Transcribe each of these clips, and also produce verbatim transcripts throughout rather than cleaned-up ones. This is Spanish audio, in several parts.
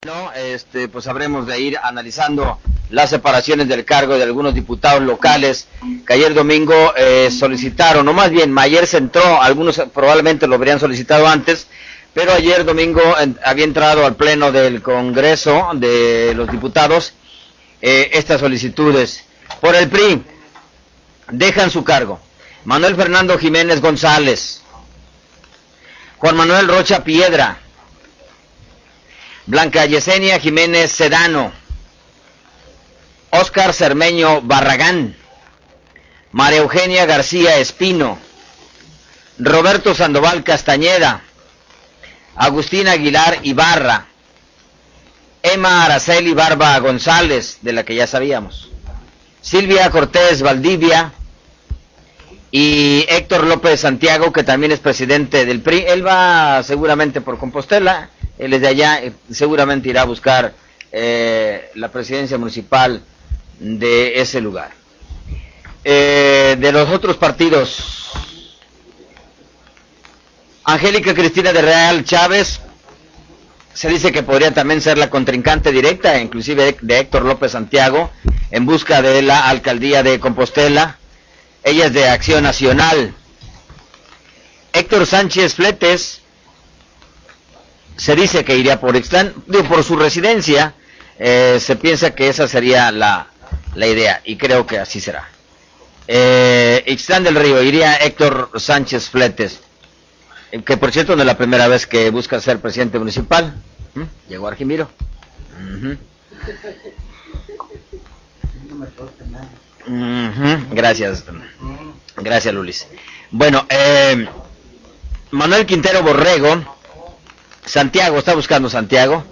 No, este, pues habremos de ir analizando las separaciones del cargo de algunos diputados locales que ayer domingo eh, solicitaron, o más bien ayer se entró, algunos probablemente lo habrían solicitado antes, pero ayer domingo en, había entrado al pleno del Congreso de los Diputados eh, estas solicitudes. Por el P R I, dejan su cargo Manuel Fernando Jiménez González, Juan Manuel Rocha Piedra, Blanca Yesenia Jiménez Sedano, Óscar Cermeño Barragán, María Eugenia García Espino, Roberto Sandoval Castañeda, Agustín Aguilar Ibarra, Emma Araceli Barba González, de la que ya sabíamos, Silvia Cortés Valdivia y Héctor López Santiago, que también es presidente del P R I. Él va seguramente por Compostela, él es de allá, seguramente irá a buscar eh, la presidencia municipal de ese lugar. Eh, de los otros partidos, Angélica Cristina de Real Chávez, se dice que podría también ser la contrincante directa, inclusive de Héctor López Santiago, en busca de la alcaldía de Compostela. Ella es de Acción Nacional. Héctor Sánchez Fletes, se dice que iría por Ixtlán, digo, por su residencia, eh, se piensa que esa sería la, la idea, y creo que así será. Eh, Ixtlán del Río, iría Héctor Sánchez Fletes, que por cierto no es la primera vez que busca ser presidente municipal. ¿Mm? Llegó Argimiro. Uh-huh. Uh-huh. Gracias. Gracias, Lulis. Bueno, eh, Manuel Quintero Borrego, Santiago, está buscando Santiago,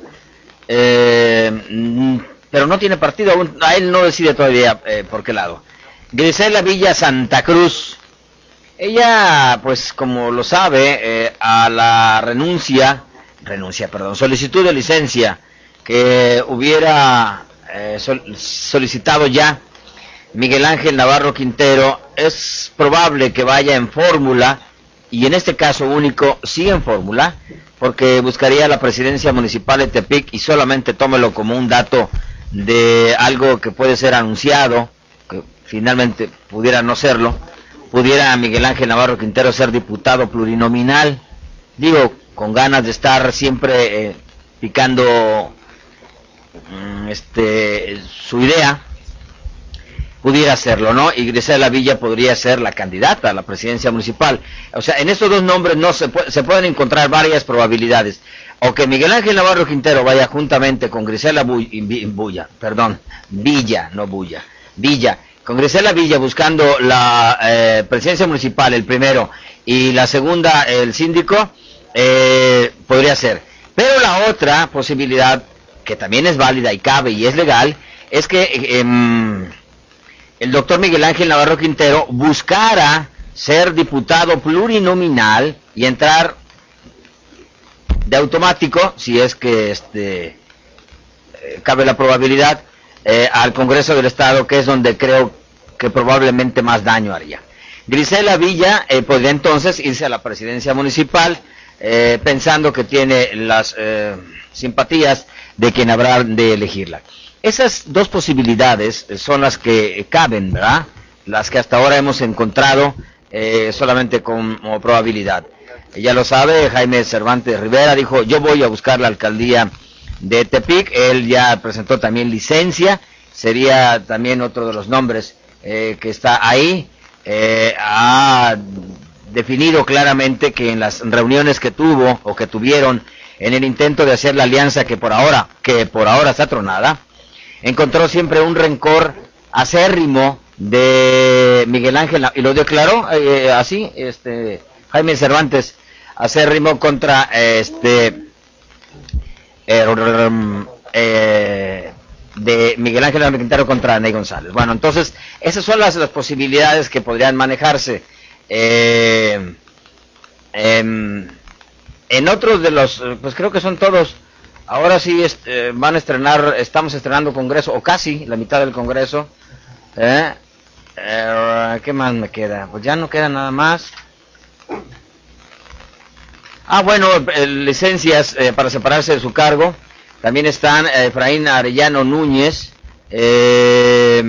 eh, pero no tiene partido aún, a él no decide todavía eh, por qué lado. Grisela Villa Santa Cruz, ella, pues como lo sabe, eh, a la renuncia, renuncia, perdón, solicitud de licencia que hubiera eh, sol, solicitado ya Miguel Ángel Navarro Quintero, es probable que vaya en fórmula, y en este caso único, sí en fórmula, porque buscaría la presidencia municipal de Tepic, y solamente tómelo como un dato de algo que puede ser anunciado, que finalmente pudiera no serlo, pudiera Miguel Ángel Navarro Quintero ser diputado plurinominal, digo, con ganas de estar siempre eh, picando este su idea, pudiera hacerlo, ¿no? Y Grisela Villa podría ser la candidata a la presidencia municipal. O sea, en estos dos nombres no se, pu se pueden encontrar varias probabilidades. O que Miguel Ángel Navarro Quintero vaya juntamente con Grisela Bulla, perdón, Villa, no Bulla, Villa, con Grisela Villa buscando la eh, presidencia municipal, el primero, y la segunda, el síndico, eh, podría ser. Pero la otra posibilidad, que también es válida y cabe y es legal, es que eh, el doctor Miguel Ángel Navarro Quintero buscara ser diputado plurinominal y entrar de automático, si es que este eh, cabe la probabilidad, eh, al Congreso del Estado, que es donde creo que probablemente más daño haría. Grisela Villa eh, podría entonces irse a la presidencia municipal, eh, pensando que tiene las eh, simpatías de quien habrá de elegirla. Esas dos posibilidades son las que caben, ¿verdad? Las que hasta ahora hemos encontrado eh, solamente como probabilidad. Ya lo sabe, Jaime Cervantes Rivera dijo, yo voy a buscar la alcaldía de Tepic. Él ya presentó también licencia, sería también otro de los nombres eh, que está ahí. Eh, ha definido claramente que en las reuniones que tuvo o que tuvieron en el intento de hacer la alianza que por ahora, que por ahora está tronada, encontró siempre un rencor acérrimo de Miguel Ángel, y lo declaró eh, así, este Jaime Cervantes, acérrimo contra este eh, eh, de Miguel Ángel Navarro Quintero contra Ney González. Bueno, entonces, esas son las, las posibilidades que podrían manejarse. Eh, eh, en otros de los, pues creo que son todos. Ahora sí este, van a estrenar, estamos estrenando Congreso, o casi la mitad del Congreso. ¿Eh? Eh, ¿Qué más me queda? Pues ya no queda nada más. Ah, bueno, eh, licencias eh, para separarse de su cargo. También están Efraín Arellano Núñez, eh,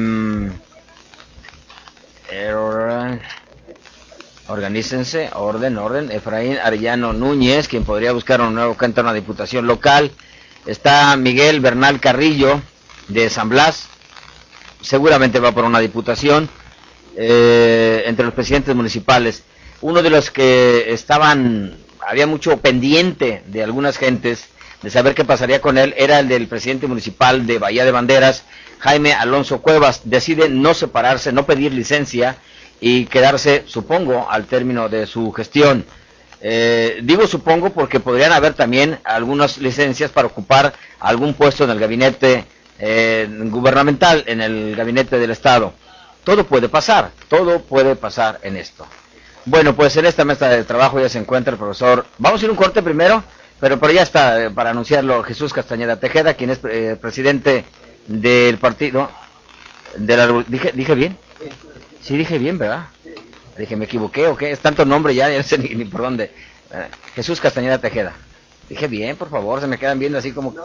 organícense, orden, orden, Efraín Arellano Núñez, quien podría buscar un nuevo candidato a una diputación local. Está Miguel Bernal Carrillo, de San Blas, seguramente va por una diputación. Eh, entre los presidentes municipales, uno de los que estaban, había mucho pendiente de algunas gentes, de saber qué pasaría con él, era el del presidente municipal de Bahía de Banderas, Jaime Alonso Cuevas. Decide no separarse, no pedir licencia, y quedarse, supongo, al término de su gestión. Eh, digo supongo porque podrían haber también algunas licencias para ocupar algún puesto en el gabinete eh, gubernamental, en el gabinete del Estado. Todo puede pasar, todo puede pasar en esto. Bueno, pues en esta mesa de trabajo ya se encuentra el profesor. Vamos a ir un corte primero, pero por ya está, eh, para anunciarlo, Jesús Castañeda Tejeda, quien es eh, presidente del partido, de la, ¿dije, ¿dije bien? Sí, dije bien, ¿verdad? Dije, ¿me equivoqué o qué? Es tanto nombre ya, ya no sé ni, ni por dónde. Eh, Jesús Castañeda Tejeda. Dije bien, por favor, se me quedan viendo así como...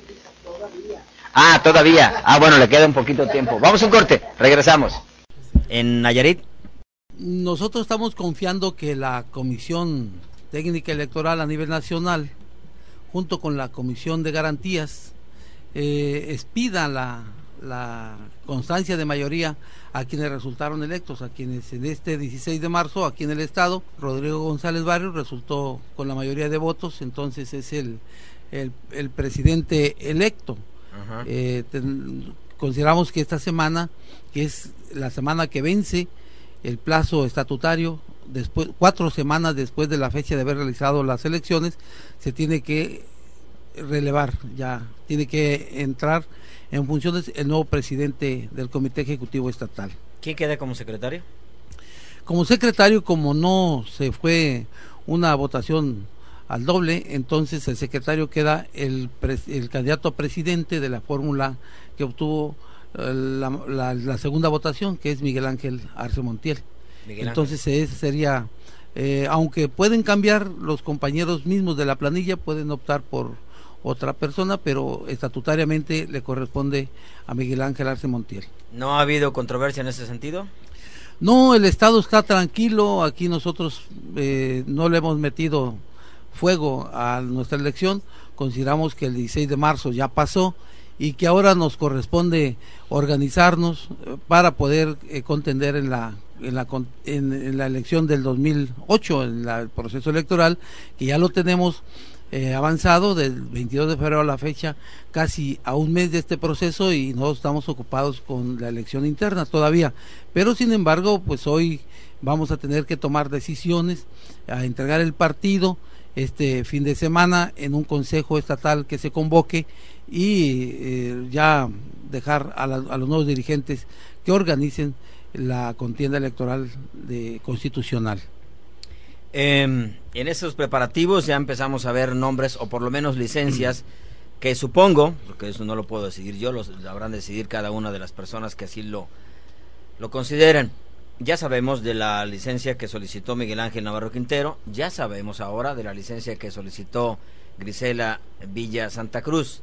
Ah, todavía. Ah, bueno, le queda un poquito de tiempo. Vamos a un corte, regresamos. En Nayarit. Nosotros estamos confiando que la Comisión Técnica Electoral a nivel nacional, junto con la Comisión de Garantías, eh, expida la, la constancia de mayoría a quienes resultaron electos, a quienes en este dieciséis de marzo, aquí en el estado, Rodrigo González Barrios resultó con la mayoría de votos, entonces es el, el, el presidente electo. Uh-huh. eh, ten, consideramos que esta semana, que es la semana que vence el plazo estatutario, después cuatro semanas después de la fecha de haber realizado las elecciones, se tiene que relevar, ya tiene que entrar en funciones el nuevo presidente del Comité Ejecutivo Estatal. ¿Quién queda como secretario? Como secretario, como no se fue una votación al doble, entonces el secretario queda el, el candidato a presidente de la fórmula que obtuvo la, la, la segunda votación, que es Miguel Ángel Arce Montiel. Miguel entonces Ángel. Ese sería, eh, aunque pueden cambiar los compañeros mismos de la planilla, pueden optar por otra persona, pero estatutariamente le corresponde a Miguel Ángel Arce Montiel. ¿No ha habido controversia en ese sentido? No, el Estado está tranquilo, aquí nosotros eh, no le hemos metido fuego a nuestra elección, consideramos que el dieciséis de marzo ya pasó y que ahora nos corresponde organizarnos para poder eh, contender en la en la en, en la elección del dos mil ocho, en la, el proceso electoral, que ya lo tenemos Eh, avanzado del veintidós de febrero a la fecha, casi a un mes de este proceso, y no estamos ocupados con la elección interna todavía, pero sin embargo pues hoy vamos a tener que tomar decisiones, a entregar el partido este fin de semana en un consejo estatal que se convoque y eh, ya dejar a, la, a los nuevos dirigentes que organicen la contienda electoral de constitucional. Eh, en esos preparativos ya empezamos a ver nombres o por lo menos licencias que supongo, porque eso no lo puedo decidir yo, lo habrán de decidir cada una de las personas que así lo, lo consideren. Ya sabemos de la licencia que solicitó Miguel Ángel Navarro Quintero, ya sabemos ahora de la licencia que solicitó Grisela Villa Santa Cruz.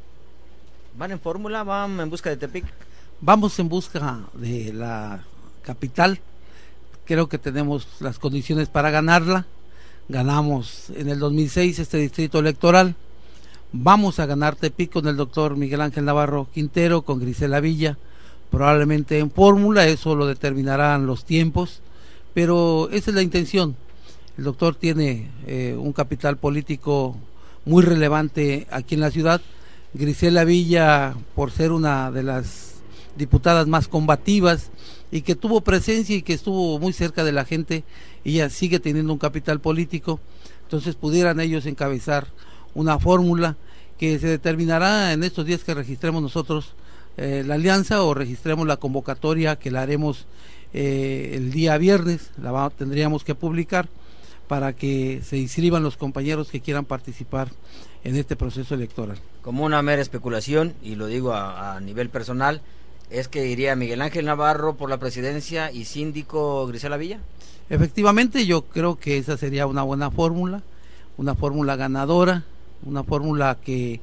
¿Van en fórmula? ¿Van en busca de Tepic? Vamos en busca de la capital. Creo que tenemos las condiciones para ganarla. Ganamos en el dos mil seis este distrito electoral. Vamos a ganar Tepic con el doctor Miguel Ángel Navarro Quintero, con Grisela Villa, probablemente en fórmula, eso lo determinarán los tiempos, pero esa es la intención. El doctor tiene eh, un capital político muy relevante aquí en la ciudad. Grisela Villa, por ser una de las diputadas más combativas y que tuvo presencia y que estuvo muy cerca de la gente, ella sigue teniendo un capital político, entonces pudieran ellos encabezar una fórmula que se determinará en estos días que registremos nosotros eh, la alianza, o registremos la convocatoria, que la haremos eh, el día viernes, la va, tendríamos que publicar para que se inscriban los compañeros que quieran participar en este proceso electoral. Como una mera especulación, y lo digo a, a nivel personal, ¿es que iría Miguel Ángel Navarro por la presidencia y síndico Grisela Villa? Efectivamente, yo creo que esa sería una buena fórmula, una fórmula ganadora, una fórmula que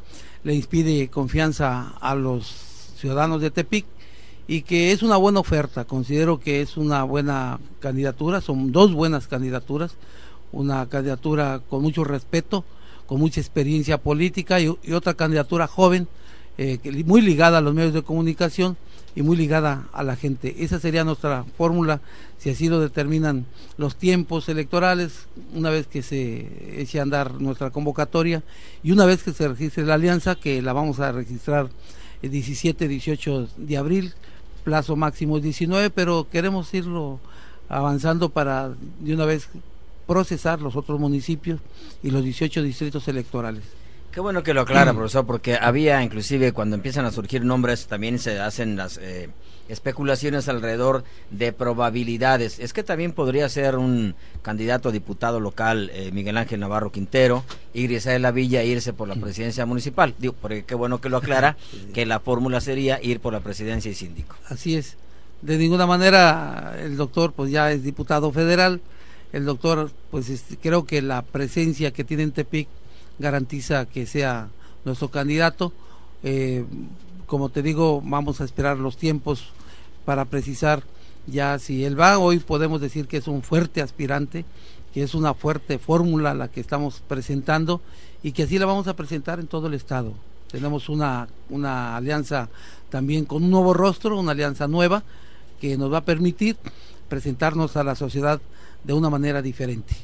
le inspire confianza a los ciudadanos de Tepic y que es una buena oferta. Considero que es una buena candidatura, son dos buenas candidaturas, una candidatura con mucho respeto, con mucha experiencia política y, y otra candidatura joven, eh, muy ligada a los medios de comunicación y muy ligada a la gente. Esa sería nuestra fórmula, si así lo determinan los tiempos electorales, una vez que se eche a andar nuestra convocatoria y una vez que se registre la alianza, que la vamos a registrar el diecisiete, dieciocho de abril, plazo máximo diecinueve, pero queremos irlo avanzando para de una vez procesar los otros municipios y los dieciocho distritos electorales. Qué bueno que lo aclara, profesor, porque había, inclusive, cuando empiezan a surgir nombres, también se hacen las eh, especulaciones alrededor de probabilidades. Es que también podría ser un candidato a diputado local, eh, Miguel Ángel Navarro Quintero, y Griselda Villa irse por la presidencia municipal. Digo, porque qué bueno que lo aclara, que la fórmula sería ir por la presidencia y síndico. Así es. De ninguna manera el doctor pues ya es diputado federal. El doctor, pues este, creo que la presencia que tiene en Tepic garantiza que sea nuestro candidato. Eh, como te digo, vamos a esperar los tiempos para precisar ya si él va. Hoy podemos decir que es un fuerte aspirante, que es una fuerte fórmula la que estamos presentando y que así la vamos a presentar en todo el estado. Tenemos una, una alianza también con un nuevo rostro, una alianza nueva que nos va a permitir presentarnos a la sociedad de una manera diferente.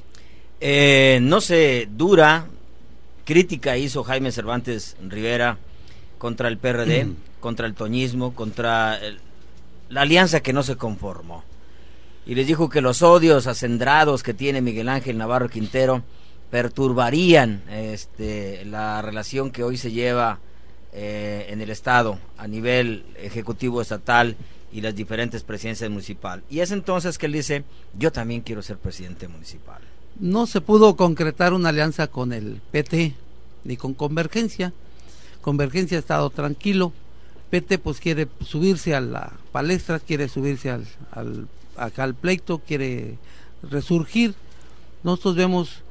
Eh, no sé, dura crítica hizo Jaime Cervantes Rivera contra el P R D, mm. contra el toñismo, contra el, la alianza que no se conformó. Y les dijo que los odios acendrados que tiene Miguel Ángel Navarro Quintero perturbarían este, la relación que hoy se lleva eh, en el Estado a nivel ejecutivo estatal y las diferentes presidencias municipales. Y es entonces que él dice, yo también quiero ser presidente municipal. No se pudo concretar una alianza con el P T ni con Convergencia. Convergencia ha estado tranquilo. P T pues quiere subirse a la palestra, quiere subirse al, al acá al pleito, quiere resurgir. Nosotros vemos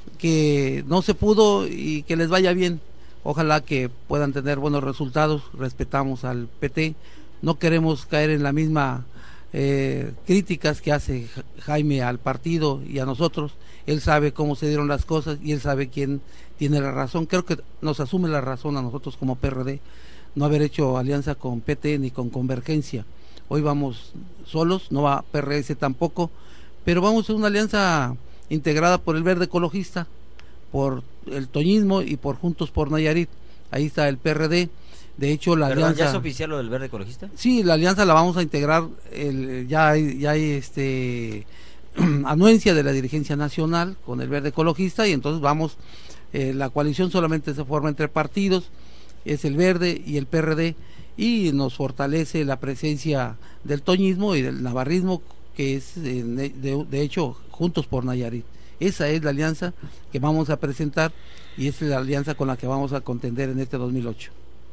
que no se pudo y que les vaya bien. Ojalá que puedan tener buenos resultados. Respetamos al P T. No queremos caer en la misma eh, críticas que hace Jaime al partido y a nosotros. Él sabe cómo se dieron las cosas y él sabe quién tiene la razón. Creo que nos asume la razón a nosotros como P R D no haber hecho alianza con P T ni con Convergencia. Hoy vamos solos, no va P R S tampoco, pero vamos a una alianza integrada por el Verde Ecologista, por el Toñismo y por Juntos por Nayarit. Ahí está el P R D. De hecho, la ¿Perdón, alianza... ¿ya es oficial lo del Verde Ecologista? Sí, la alianza la vamos a integrar, el, ya hay, ya hay este anuencia de la dirigencia nacional con el Verde Ecologista y entonces vamos, eh, la coalición solamente se forma entre partidos, es el Verde y el P R D y nos fortalece la presencia del toñismo y del navarrismo que es eh, de, de hecho Juntos por Nayarit. Esa es la alianza que vamos a presentar y esa es la alianza con la que vamos a contender en este dos mil ocho.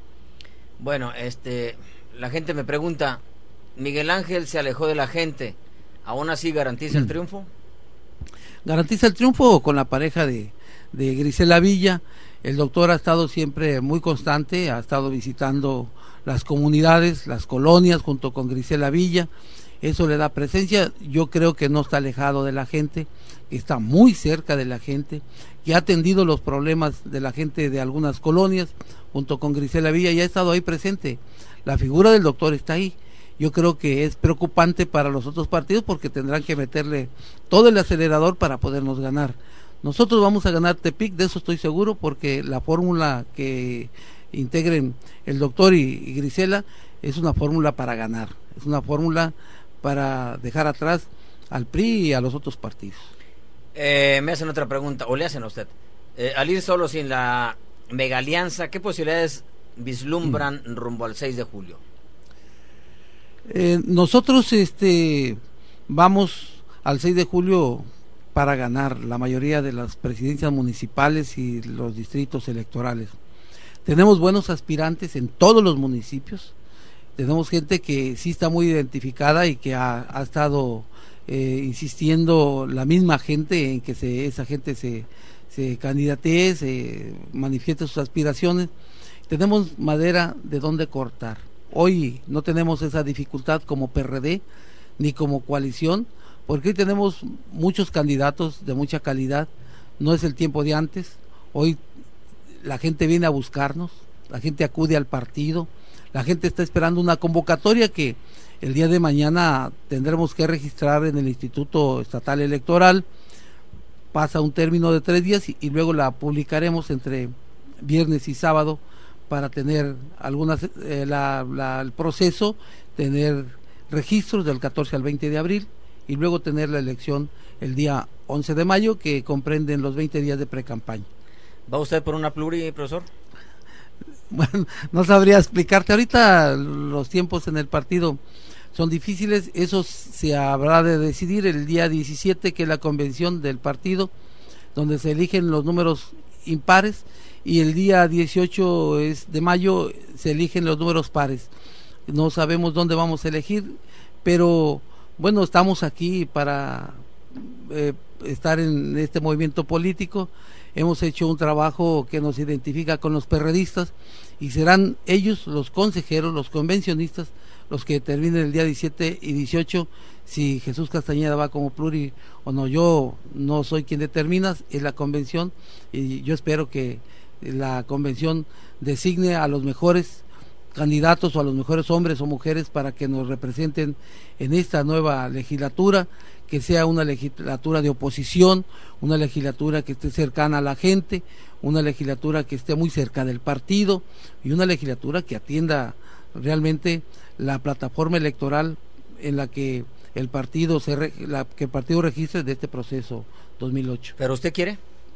Bueno, este, la gente me pregunta, Miguel Ángel se alejó de la gente, ¿aún así garantiza el triunfo? Garantiza el triunfo con la pareja de, de Griselda Villa. El doctor ha estado siempre muy constante, ha estado visitando las comunidades, las colonias junto con Griselda Villa. Eso le da presencia. Yo creo que no está alejado de la gente, está muy cerca de la gente, que ha atendido los problemas de la gente de algunas colonias junto con Griselda Villa y ha estado ahí presente. La figura del doctor está ahí. Yo creo que es preocupante para los otros partidos porque tendrán que meterle todo el acelerador para podernos ganar. Nosotros vamos a ganar Tepic, de eso estoy seguro, porque la fórmula que integren el doctor y, y Griselda es una fórmula para ganar, es una fórmula para dejar atrás al P R I y a los otros partidos. Eh, me hacen otra pregunta, o le hacen a usted. Eh, al ir solo sin la mega alianza, ¿qué posibilidades vislumbran mm. rumbo al seis de julio? Eh, nosotros este vamos al seis de julio para ganar la mayoría de las presidencias municipales y los distritos electorales. Tenemos buenos aspirantes en todos los municipios, tenemos gente que sí está muy identificada y que ha, ha estado eh, insistiendo la misma gente en que se, esa gente se, se candidatee, se manifieste sus aspiraciones. tenemos madera de dónde cortar. Hoy no tenemos esa dificultad como P R D ni como coalición, porque hoy tenemos muchos candidatos de mucha calidad. No es el tiempo de antes. Hoy la gente viene a buscarnos, la gente acude al partido, la gente está esperando una convocatoria que el día de mañana tendremos que registrar en el Instituto Estatal Electoral. Pasa un término de tres días y, y luego la publicaremos entre viernes y sábado para tener algunas eh, la, la, el proceso, tener registros del catorce al veinte de abril y luego tener la elección el día once de mayo, que comprenden los veinte días de precampaña. ¿Va usted por una pluri, profesor? Bueno, no sabría explicarte. Ahorita los tiempos en el partido son difíciles. Eso se habrá de decidir el día diecisiete, que es la convención del partido, donde se eligen los números impares, y el día dieciocho es de mayo se eligen los números pares. No sabemos dónde vamos a elegir, pero bueno, estamos aquí para eh, estar en este movimiento político. Hemos hecho un trabajo que nos identifica con los perredistas y serán ellos, los consejeros, los convencionistas, los que determinen el día diecisiete y dieciocho si Jesús Castañeda va como pluri o no. Yo no soy quien determina, es la convención, y yo espero que la convención designe a los mejores candidatos o a los mejores hombres o mujeres para que nos representen en esta nueva legislatura, que sea una legislatura de oposición, una legislatura que esté cercana a la gente, una legislatura que esté muy cerca del partido y una legislatura que atienda realmente la plataforma electoral en la que el partido se re, la, que el partido registre de este proceso dos mil ocho. ¿Pero usted quiere?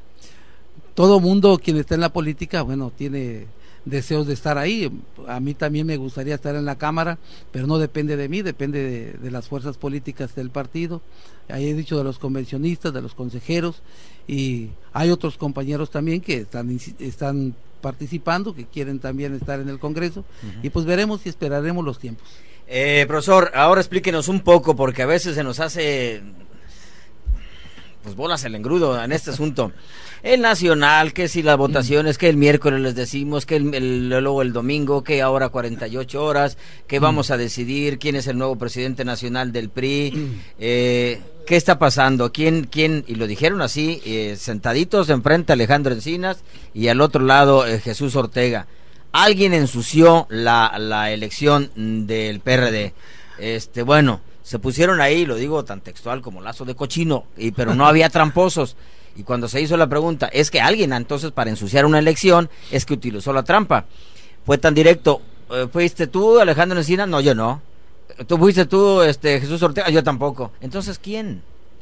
Todo mundo quien está en la política, bueno, tiene deseos de estar ahí. A mí también me gustaría estar en la Cámara, pero no depende de mí, depende de, de las fuerzas políticas del partido. Ahí he dicho de los convencionistas, de los consejeros, y hay otros compañeros también que están, están participando, que quieren también estar en el Congreso, uh-huh. Y pues veremos y esperaremos los tiempos. Eh, profesor, ahora explíquenos un poco, porque a veces se nos hace pues bolas el engrudo en este asunto. El nacional, que si las votaciones, que el miércoles les decimos, que el, el, luego el domingo, que ahora cuarenta y ocho horas, que vamos a decidir quién es el nuevo presidente nacional del P R I, eh, qué está pasando, quién, quién, y lo dijeron así, eh, sentaditos enfrente Alejandro Encinas y al otro lado eh, Jesús Ortega. Alguien ensució la, la elección del P R D. Este, bueno, se pusieron ahí, lo digo tan textual como lazo de cochino, y pero no había tramposos. Y cuando se hizo la pregunta, es que alguien entonces para ensuciar una elección es que utilizó la trampa. Fue tan directo, eh, ¿fuiste tú, Alejandro Encinas? No, yo no. ¿Tú fuiste tú, este, Jesús Ortega? Yo tampoco. Entonces, ¿quién?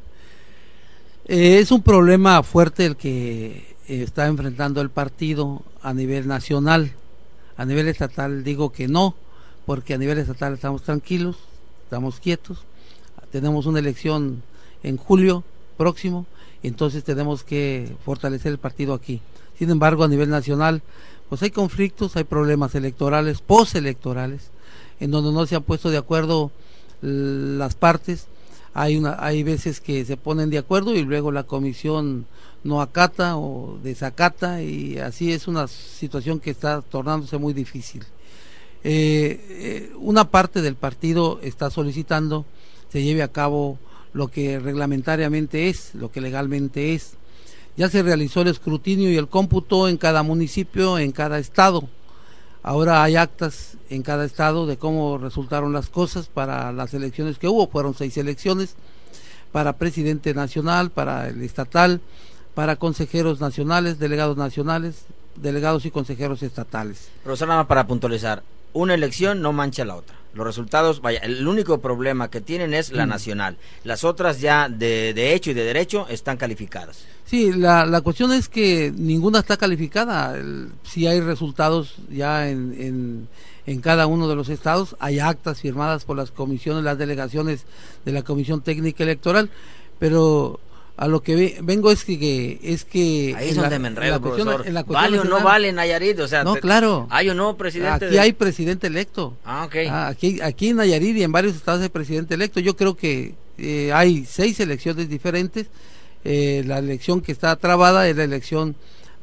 Eh, es un problema fuerte el que eh, está enfrentando el partido a nivel nacional. A nivel estatal digo que no, porque a nivel estatal estamos tranquilos, estamos quietos. Tenemos una elección en julio próximo, entonces tenemos que fortalecer el partido aquí. Sin embargo, a nivel nacional, pues hay conflictos, hay problemas electorales, postelectorales, en donde no se han puesto de acuerdo las partes. Hay una, hay veces que se ponen de acuerdo y luego la comisión no acata o desacata, y así es una situación que está tornándose muy difícil. Eh, eh, una parte del partido está solicitando se lleve a cabo lo que reglamentariamente es, lo que legalmente es. Ya se realizó el escrutinio y el cómputo en cada municipio, en cada estado. Ahora hay actas en cada estado de cómo resultaron las cosas para las elecciones que hubo. Fueron seis elecciones, para presidente nacional, para el estatal, para consejeros nacionales, delegados nacionales, delegados y consejeros estatales. Profesor, nada más para puntualizar, una elección no mancha la otra. Los resultados, vaya, el único problema que tienen es la mm. nacional. Las otras ya de, de hecho y de derecho están calificadas. Sí, la, la cuestión es que ninguna está calificada. El, si hay resultados ya en, en, en cada uno de los estados, hay actas firmadas por las comisiones, las delegaciones de la Comisión Técnica Electoral, pero a lo que ve, vengo es que, que es que ahí es donde la, me enredo, cuestión, profesor. ¿Vale o no vale Nayarit? O sea, no, te, claro. ¿Hay o no presidente? Aquí de... hay presidente electo. Ah, ok. Ah, aquí, aquí en Nayarit y en varios estados hay presidente electo. Yo creo que eh, hay seis elecciones diferentes. Eh, la elección que está trabada es la elección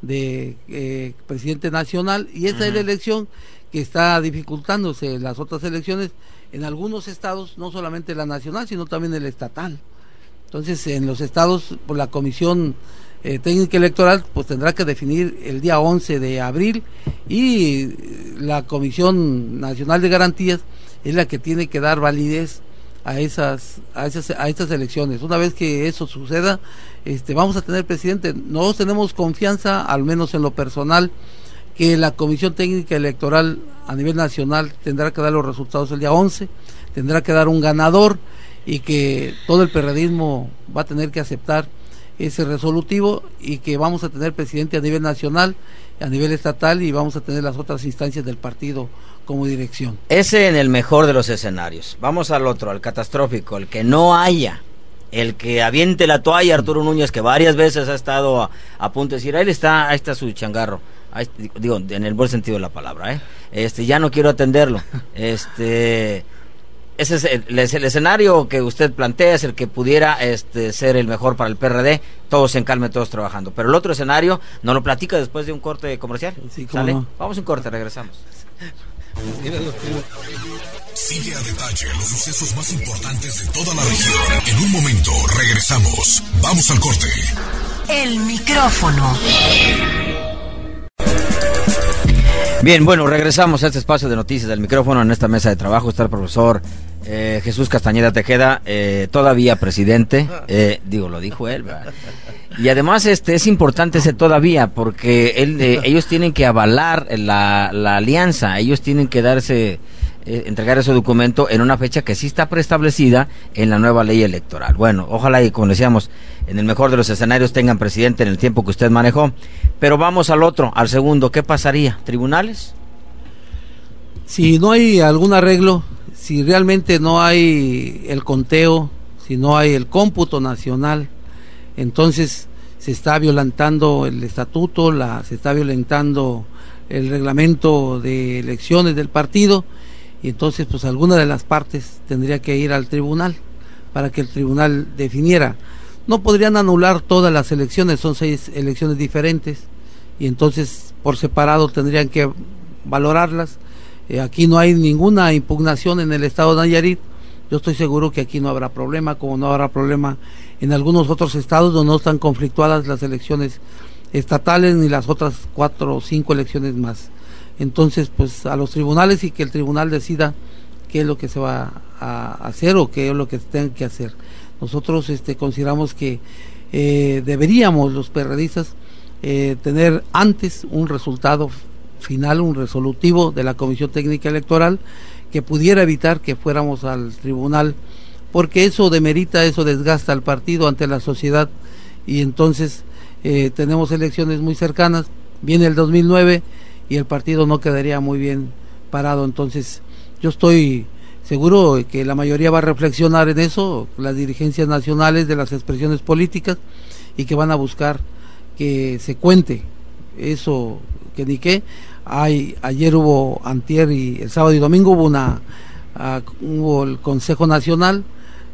de eh, presidente nacional, y esa uh-huh. es la elección que está dificultándose las otras elecciones en algunos estados, no solamente la nacional, sino también el estatal. Entonces, en los estados, pues, la Comisión eh, Técnica Electoral pues tendrá que definir el día once de abril, y la Comisión Nacional de Garantías es la que tiene que dar validez a esas a esas a estas elecciones. Una vez que eso suceda, este vamos a tener presidente. Nosotros tenemos confianza, al menos en lo personal, que la Comisión Técnica Electoral a nivel nacional tendrá que dar los resultados el día once, tendrá que dar un ganador, y que todo el perredismo va a tener que aceptar ese resolutivo, y que vamos a tener presidente a nivel nacional, a nivel estatal, y vamos a tener las otras instancias del partido como dirección. Ese en el mejor de los escenarios. Vamos al otro, al catastrófico, el que no haya, el que aviente la toalla, Arturo Núñez, que varias veces ha estado a, a punto de decir, ahí está, ahí está su changarro, ahí, digo, en el buen sentido de la palabra, ¿eh? Este, ya no quiero atenderlo. Este, ese es el, el escenario que usted plantea, es el que pudiera este, ser el mejor para el P R D, todos en calma, todos trabajando. Pero el otro escenario, ¿nos lo platica después de un corte comercial? Sí, ¿Sale? No. Vamos a un corte, regresamos. Sigue a detalle los sucesos más importantes de toda la región. En un momento regresamos. Vamos al corte. El micrófono. Bien, bueno, regresamos a este espacio de noticias del micrófono. En esta mesa de trabajo está el profesor eh, Jesús Castañeda Tejeda, eh, todavía presidente, eh, digo, lo dijo él, ¿verdad? Y además este es importante ese todavía, porque él, eh, ellos tienen que avalar la, la alianza, ellos tienen que darse, eh, entregar ese documento en una fecha que sí está preestablecida en la nueva ley electoral. Bueno, ojalá y, como decíamos, en el mejor de los escenarios tengan presidente en el tiempo que usted manejó. Pero vamos al otro, al segundo, ¿qué pasaría? ¿Tribunales? Si no hay algún arreglo, si realmente no hay el conteo, si no hay el cómputo nacional, entonces se está violentando el estatuto, la, se está violentando el reglamento de elecciones del partido, y entonces pues alguna de las partes tendría que ir al tribunal para que el tribunal definiera. No podrían anular todas las elecciones, son seis elecciones diferentes, y entonces por separado tendrían que valorarlas. Eh, aquí no hay ninguna impugnación en el estado de Nayarit. Yo estoy seguro que aquí no habrá problema, como no habrá problema en algunos otros estados donde no están conflictuadas las elecciones estatales ni las otras cuatro o cinco elecciones más. Entonces, pues a los tribunales, y que el tribunal decida qué es lo que se va a hacer o qué es lo que tenga que hacer. Nosotros este, consideramos que eh, deberíamos los perredistas eh, tener antes un resultado final, un resolutivo de la Comisión Técnica Electoral que pudiera evitar que fuéramos al tribunal, porque eso demerita, eso desgasta al partido ante la sociedad, y entonces eh, tenemos elecciones muy cercanas, viene el dos mil nueve y el partido no quedaría muy bien parado. Entonces yo estoy seguro que la mayoría va a reflexionar en eso, las dirigencias nacionales de las expresiones políticas, y que van a buscar que se cuente eso, que ni qué. Hay, ayer hubo, antier y el sábado y domingo hubo una uh, hubo el Consejo Nacional,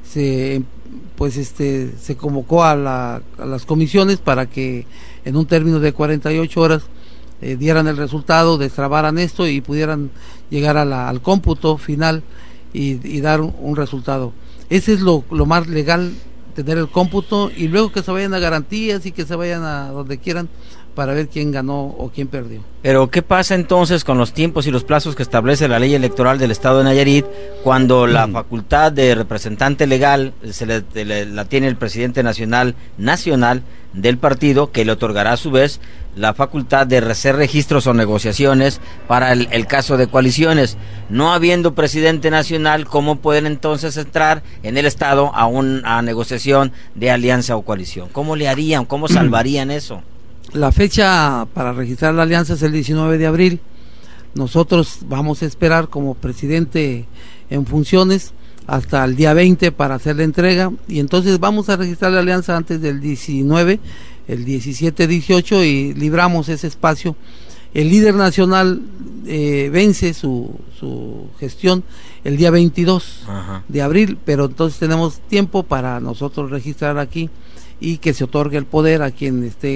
se pues este se convocó a, la, a las comisiones para que en un término de cuarenta y ocho horas eh, dieran el resultado, destrabaran esto y pudieran llegar a la, al cómputo final y, y dar un, un resultado. Ese es lo, lo más legal, tener el cómputo, y luego que se vayan a garantías y que se vayan a donde quieran para ver quién ganó o quién perdió. Pero ¿qué pasa entonces con los tiempos y los plazos que establece la ley electoral del estado de Nayarit cuando la facultad de representante legal se le, le, la tiene el presidente nacional nacional del partido, que le otorgará a su vez la facultad de hacer registros o negociaciones para el, el caso de coaliciones? No habiendo presidente nacional, ¿cómo pueden entonces entrar en el estado a una negociación de alianza o coalición? ¿Cómo le harían? ¿Cómo salvarían eso? La fecha para registrar la alianza es el diecinueve de abril. Nosotros vamos a esperar como presidente en funciones hasta el día veinte para hacer la entrega, y entonces vamos a registrar la alianza antes del diecinueve, el diecisiete, dieciocho, y libramos ese espacio. El líder nacional eh, vence su, su gestión el día veintidós Ajá. de abril, pero entonces tenemos tiempo para nosotros registrar aquí y que se otorgue el poder a quien esté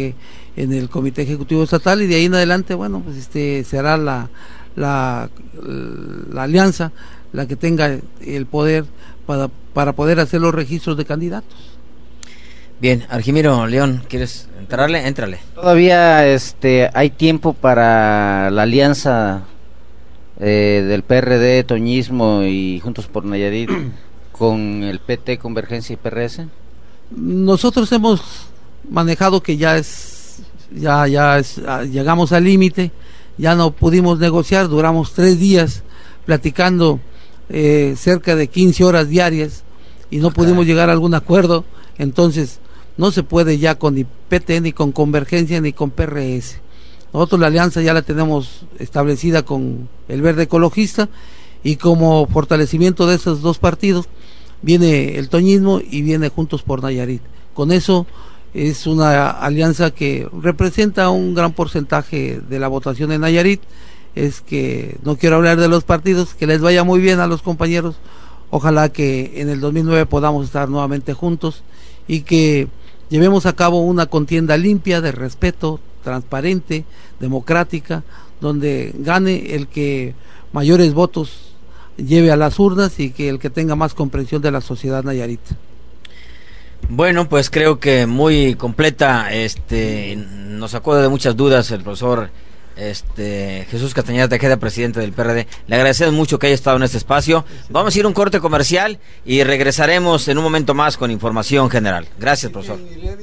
en el Comité Ejecutivo Estatal, y de ahí en adelante, bueno, pues este será la, la, la alianza la que tenga el poder para, para poder hacer los registros de candidatos. Bien, Argimiro León, ¿quieres entrarle? Éntrale. Todavía este hay tiempo para la alianza eh, del P R D, Toñismo y Juntos por Nayarit con el P T, Convergencia y P R S. Nosotros hemos manejado que ya es, ya, ya es, llegamos al límite, ya no pudimos negociar, duramos tres días platicando eh, cerca de quince horas diarias y no okay. pudimos llegar a algún acuerdo, entonces no se puede ya con ni P T, ni con Convergencia, ni con P R S. Nosotros la alianza ya la tenemos establecida con el Verde Ecologista, y como fortalecimiento de esos dos partidos viene el Toñismo y viene Juntos por Nayarit. Con eso es una alianza que representa un gran porcentaje de la votación en Nayarit. Es que no quiero hablar de los partidos, que les vaya muy bien a los compañeros, ojalá que en el dos mil nueve podamos estar nuevamente juntos y que llevemos a cabo una contienda limpia, de respeto, transparente, democrática, donde gane el que mayores votos lleve a las urnas y que el que tenga más comprensión de la sociedad nayarita. Bueno, pues creo que muy completa, este, nos sacó de muchas dudas el profesor este Jesús Castañeda Tejeda, presidente del P R D. Le agradecemos mucho que haya estado en este espacio. Vamos a ir a un corte comercial y regresaremos en un momento más con información general. Gracias, profesor.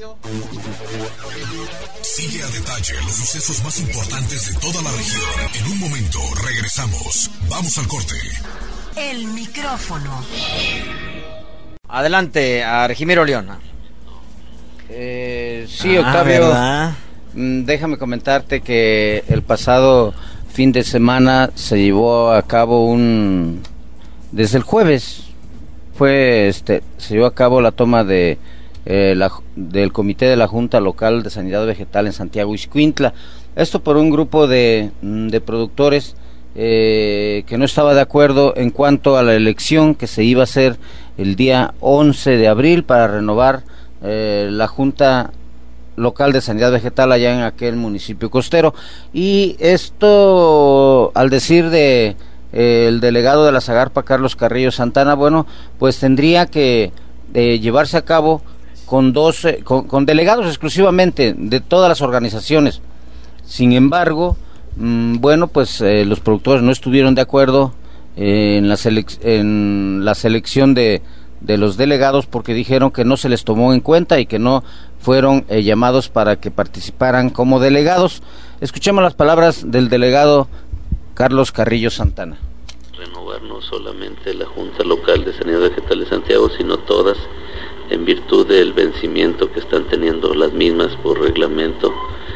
Sigue a detalle los sucesos más importantes de toda la región. En un momento regresamos. Vamos al corte. El micrófono. Adelante, Argimiro León. Eh, sí, ah, Octavio. ¿Verdad? Déjame comentarte que el pasado fin de semana se llevó a cabo un, desde el jueves fue este se llevó a cabo la toma de eh, la, del comité de la Junta Local de Sanidad Vegetal en Santiago Ixcuintla. Esto por un grupo de, de productores eh, que no estaba de acuerdo en cuanto a la elección que se iba a hacer el día once de abril para renovar eh, la Junta Local de Sanidad Vegetal allá en aquel municipio costero. Y esto, al decir de eh, el delegado de la Zagarpa, Carlos Carrillo Santana, bueno, pues tendría que eh, llevarse a cabo con dos eh, con, con delegados exclusivamente de todas las organizaciones. Sin embargo, mmm, bueno, pues eh, los productores no estuvieron de acuerdo eh, en la selec- en la selección de de los delegados, porque dijeron que no se les tomó en cuenta y que no fueron eh, llamados para que participaran como delegados. Escuchemos las palabras del delegado Carlos Carrillo Santana. Renovar no solamente la Junta Local de Sanidad Vegetal de Santiago, sino todas, en virtud del vencimiento que están teniendo las mismas por reglamento.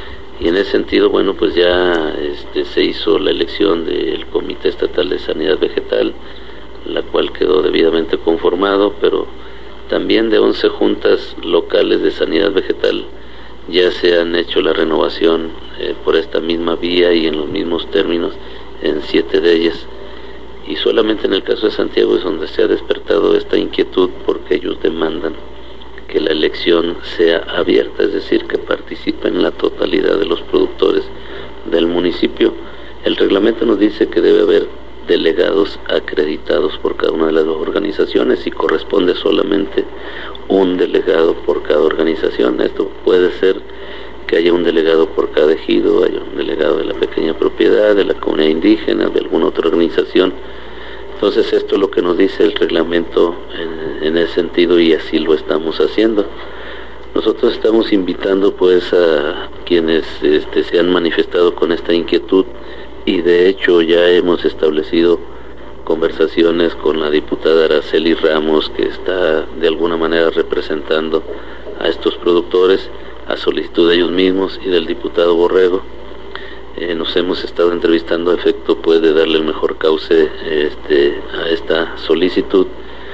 Y en ese sentido, bueno, pues ya este, se hizo la elección del Comité Estatal de Sanidad Vegetal, la cual quedó debidamente conformado, pero también de once juntas locales de sanidad vegetal ya se han hecho la renovación eh, por esta misma vía y en los mismos términos en siete de ellas. Y solamente en el caso de Santiago es donde se ha despertado esta inquietud, porque ellos demandan que la elección sea abierta, es decir, que participen la totalidad de los productores del municipio. El reglamento nos dice que debe haber delegados acreditados por cada una de las dos organizaciones y corresponde solamente un delegado por cada organización. Esto puede ser que haya un delegado por cada ejido, haya un delegado de la pequeña propiedad, de la comunidad indígena, de alguna otra organización. Entonces esto es lo que nos dice el reglamento en, en ese sentido, y así lo estamos haciendo. Nosotros estamos invitando pues a quienes este, se han manifestado con esta inquietud, y de hecho ya hemos establecido conversaciones con la diputada Araceli Ramos, que está de alguna manera representando a estos productores a solicitud de ellos mismos, y del diputado Borrego. Eh, nos hemos estado entrevistando a efecto pues de darle el mejor cauce este, a esta solicitud,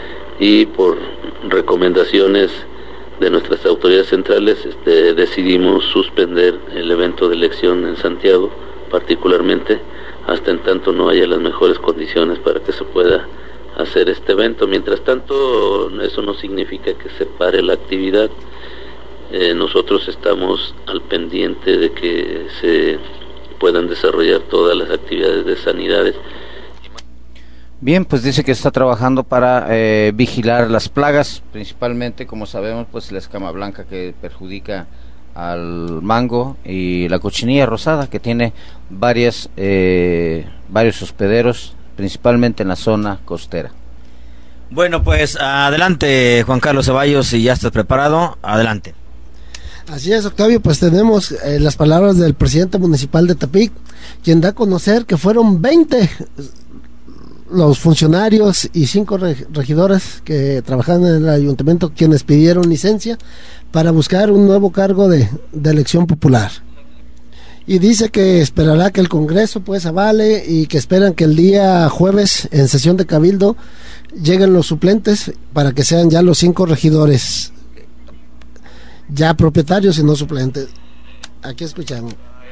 y por recomendaciones de nuestras autoridades centrales este, decidimos suspender el evento de elección en Santiago, particularmente hasta en tanto no haya las mejores condiciones para que se pueda hacer este evento. Mientras tanto, eso no significa que se pare la actividad. Eh, nosotros estamos al pendiente de que se puedan desarrollar todas las actividades de sanidades. Bien, pues dice que está trabajando para eh, vigilar las plagas, principalmente, como sabemos, pues la escama blanca que perjudica al mango y la cochinilla rosada, que tiene varias eh, varios hospederos, principalmente en la zona costera. Bueno, pues adelante, Juan Carlos Ceballos, si ya estás preparado, adelante. Así es, Octavio, pues tenemos eh, las palabras del presidente municipal de Tepic, quien da a conocer que fueron veinte los funcionarios y cinco regidores que trabajan en el ayuntamiento quienes pidieron licencia para buscar un nuevo cargo de, de elección popular. Y dice que esperará que el Congreso pues avale y que esperan que el día jueves en sesión de Cabildo lleguen los suplentes para que sean ya los cinco regidores ya propietarios y no suplentes. Aquí escuchamos.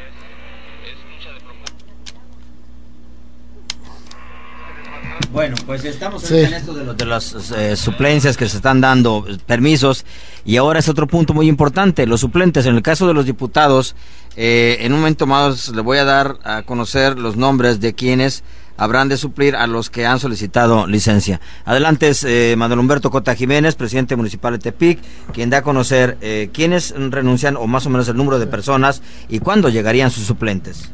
Bueno, pues estamos sí. en esto de, lo, de las eh, suplencias que se están dando, permisos, y ahora es otro punto muy importante, los suplentes. En el caso de los diputados, eh, en un momento más le voy a dar a conocer los nombres de quienes habrán de suplir a los que han solicitado licencia. Adelante es eh, Manuel Humberto Cota Jiménez, presidente municipal de Tepic, quien da a conocer eh, quiénes renuncian, o más o menos el número de personas, y cuándo llegarían sus suplentes.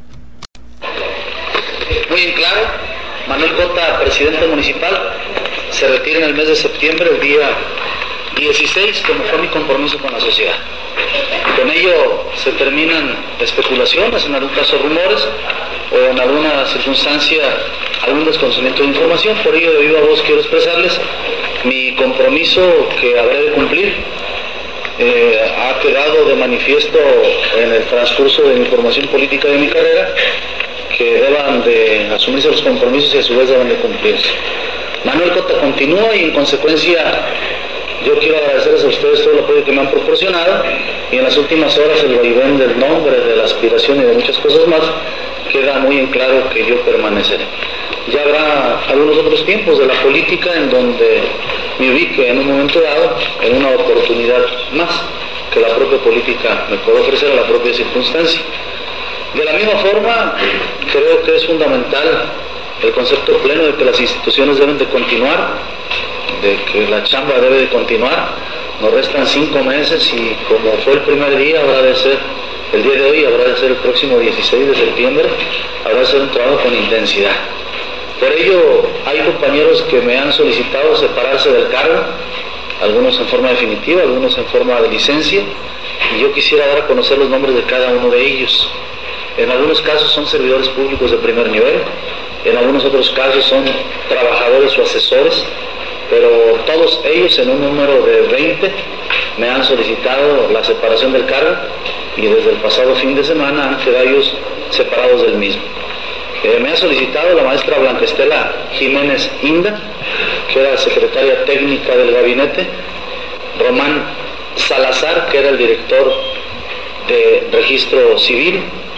Muy en claro, Manuel Cota, presidente municipal, se retira en el mes de septiembre, el día dieciséis, como fue mi compromiso con la sociedad. Con ello se terminan especulaciones, en algún caso rumores, o en alguna circunstancia algún desconocimiento de información. Por ello, de viva voz, quiero expresarles mi compromiso que habré de cumplir. Eh, ha quedado de manifiesto en el transcurso de mi formación política de mi carrera que deban de asumirse los compromisos y a su vez deben de cumplirse. Manuel Cota continúa y en consecuencia yo quiero agradecerles a ustedes todo el apoyo que me han proporcionado, y en las últimas horas el vaivén del nombre, de la aspiración y de muchas cosas más queda muy en claro que yo permaneceré. Ya habrá algunos otros tiempos de la política en donde me ubique en un momento dado en una oportunidad más que la propia política me puede ofrecer a la propia circunstancia. De la misma forma, creo que es fundamental el concepto pleno de que las instituciones deben de continuar, de que la chamba debe de continuar. Nos restan cinco meses y como fue el primer día, habrá de ser el día de hoy, habrá de ser el próximo dieciséis de septiembre, habrá de ser un trabajo con intensidad. Por ello, hay compañeros que me han solicitado separarse del cargo, algunos en forma definitiva, algunos en forma de licencia, y yo quisiera dar a conocer los nombres de cada uno de ellos. En algunos casos son servidores públicos de primer nivel, en algunos otros casos son trabajadores o asesores, pero todos ellos, en un número de veinte, me han solicitado la separación del cargo, y desde el pasado fin de semana han quedado ellos separados del mismo. Eh, me ha solicitado la maestra Blanca Estela Jiménez Inda, que era secretaria técnica del gabinete, Román Salazar, que era el director de registro civil,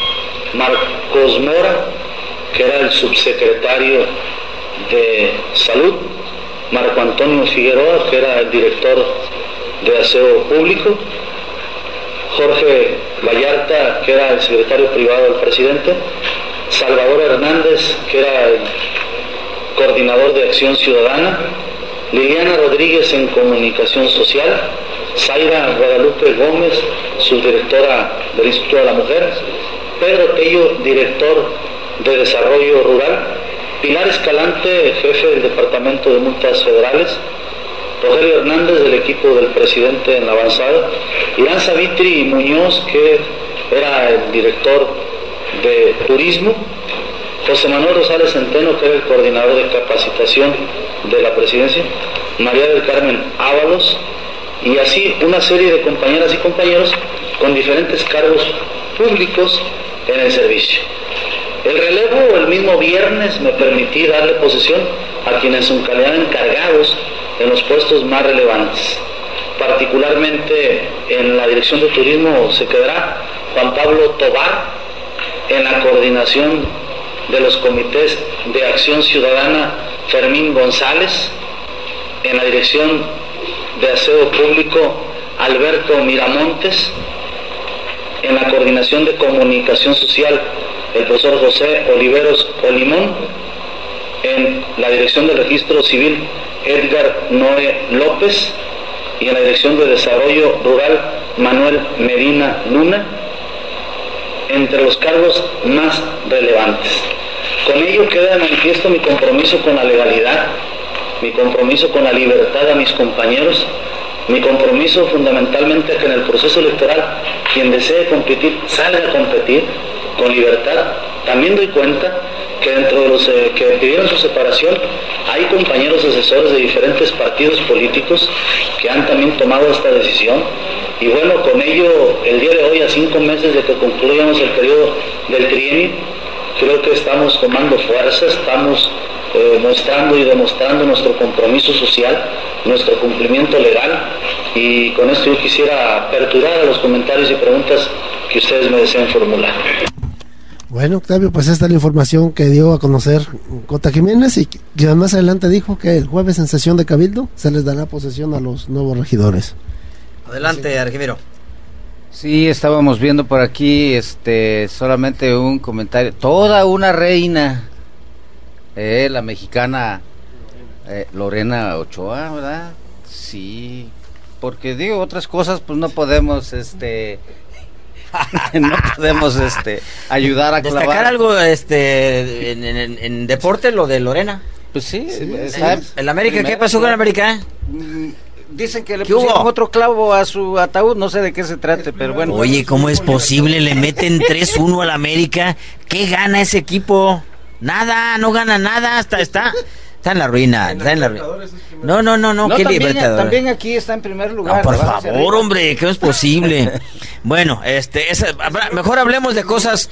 Marcos Mora, que era el subsecretario de salud, Marco Antonio Figueroa, que era el director de aseo público, Jorge Vallarta, que era el secretario privado del presidente, Salvador Hernández, que era el coordinador de Acción Ciudadana, Liliana Rodríguez en Comunicación Social, Zaira Guadalupe Gómez, subdirectora del Instituto de la Mujer, Pedro Tello, director de Desarrollo Rural, Pilar Escalante, jefe del Departamento de Multas Federales, Rogelio Hernández del equipo del presidente en la avanzada, Irán Savitri Muñoz, que era el director de Turismo, José Manuel Rosales Centeno, que era el coordinador de capacitación de la presidencia, María del Carmen Ábalos, y así una serie de compañeras y compañeros con diferentes cargos públicos en el servicio. El relevo, el mismo viernes me permití darle posesión a quienes en calidad de encargados en los puestos más relevantes. Particularmente en la dirección de turismo se quedará Juan Pablo Tobar, en la coordinación de los comités de acción ciudadana Fermín González, en la dirección de aseo público Alberto Miramontes. En la coordinación de comunicación social, el profesor José Oliveros Olimón. En la dirección de registro civil, Edgar Noé López. Y en la dirección de desarrollo rural, Manuel Medina Luna, entre los cargos más relevantes. Con ello queda de manifiesto mi compromiso con la legalidad, mi compromiso con la libertad a mis compañeros, mi compromiso fundamentalmente que en el proceso electoral quien desee competir salga a competir con libertad. También doy cuenta que dentro de los eh, que pidieron su separación hay compañeros asesores de diferentes partidos políticos que han también tomado esta decisión. Y bueno, con ello, el día de hoy, a cinco meses de que concluyamos el periodo del trienio, creo que estamos tomando fuerza, estamos eh, mostrando y demostrando nuestro compromiso social, nuestro cumplimiento legal, y con esto yo quisiera aperturar a los comentarios y preguntas que ustedes me deseen formular. Bueno, Octavio, pues esta es la información que dio a conocer Cota Jiménez, y que más adelante dijo que el jueves en sesión de Cabildo se les dará posesión a los nuevos regidores. Adelante, sí. Argimiro. Sí, estábamos viendo por aquí este solamente un comentario. Toda una reina, eh, la mexicana eh, Lorena Ochoa, ¿verdad? Sí, porque digo, otras cosas pues no podemos este no podemos este ayudar a destacar clavar. Algo este en, en, en deporte, lo de Lorena. Pues sí, sí está el América, ¿qué pasó con el América? Dicen que le pusieron hubo? otro clavo a su ataúd, no sé de qué se trate, pero bueno. Oye, ¿cómo es posible? Le meten tres uno al América. ¿Qué gana ese equipo? Nada, no gana nada, hasta está está en la ruina, está en la ruina. No, no, no, no, no qué también, Libertadores. También aquí está en primer lugar. No, por favor, hombre, que no es posible. Bueno, este, esa, mejor hablemos de cosas,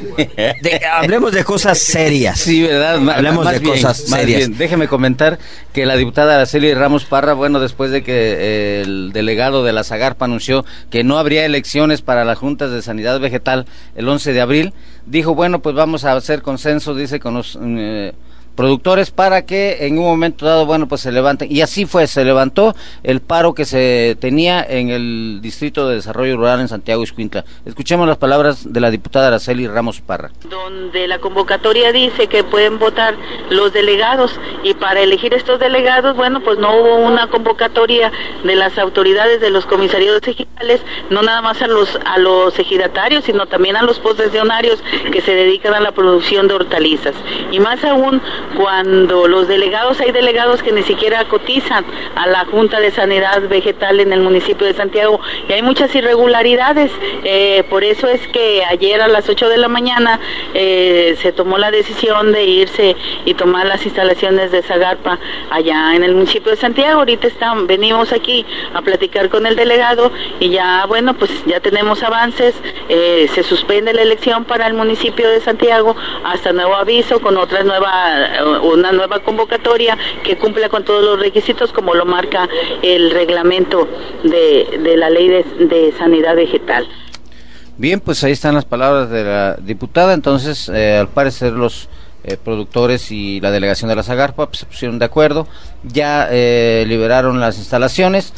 de, hablemos de cosas serias. Sí, verdad. Hablemos más de bien, cosas más serias. Bien. Déjeme comentar que la diputada Araceli Ramos Parra, bueno, después de que eh, el delegado de la Zagarpa anunció que no habría elecciones para las juntas de sanidad vegetal el once de abril, dijo, bueno, pues vamos a hacer consenso, dice, con los eh, productores para que en un momento dado, bueno, pues se levanten, y así fue, se levantó el paro que se tenía en el Distrito de Desarrollo Rural en Santiago Ixcuintla. Escuchemos las palabras de la diputada Araceli Ramos Parra. Donde la convocatoria dice que pueden votar los delegados, y para elegir estos delegados, bueno, pues no hubo una convocatoria de las autoridades de los comisariados ejidales, no nada más a los a los ejidatarios, sino también a los posesionarios que se dedican a la producción de hortalizas, y más aún cuando los delegados, hay delegados que ni siquiera cotizan a la Junta de Sanidad Vegetal en el municipio de Santiago, y hay muchas irregularidades. Eh, por eso es que ayer a las ocho de la mañana eh, se tomó la decisión de irse y tomar las instalaciones de Zagarpa allá en el municipio de Santiago. Ahorita están, venimos aquí a platicar con el delegado y ya, bueno, pues ya tenemos avances. Eh, se suspende la elección para el municipio de Santiago hasta nuevo aviso, con otra nueva una nueva convocatoria que cumpla con todos los requisitos como lo marca el reglamento de, de la ley de, de sanidad vegetal. Bien, pues ahí están las palabras de la diputada. Entonces, eh, al parecer los eh, productores y la delegación de la Zagarpa pues, se pusieron de acuerdo, ya eh, liberaron las instalaciones